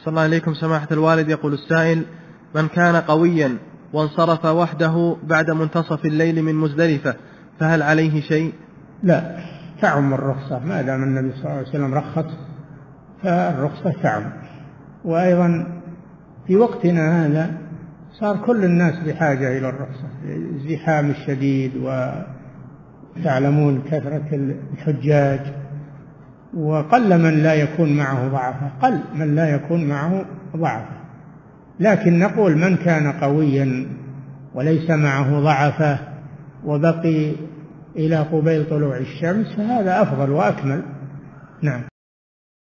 صلى الله عليكم سماحة الوالد. يقول السائل: من كان قويا وانصرف وحده بعد منتصف الليل من مزدلفة فهل عليه شيء؟ لا، تعم الرخصة ما دام النبي صلى الله عليه وسلم رخص فالرخصة تعم. وأيضا في وقتنا هذا صار كل الناس بحاجة إلى الرخصة، الزحام الشديد، وتعلمون كثرة الحجاج، وقل من لا يكون معه ضعفة، قل من لا يكون معه ضعفة. لكن نقول من كان قويا وليس معه ضعفة وبقي إلى قبيل طلوع الشمس فهذا أفضل وأكمل. نعم.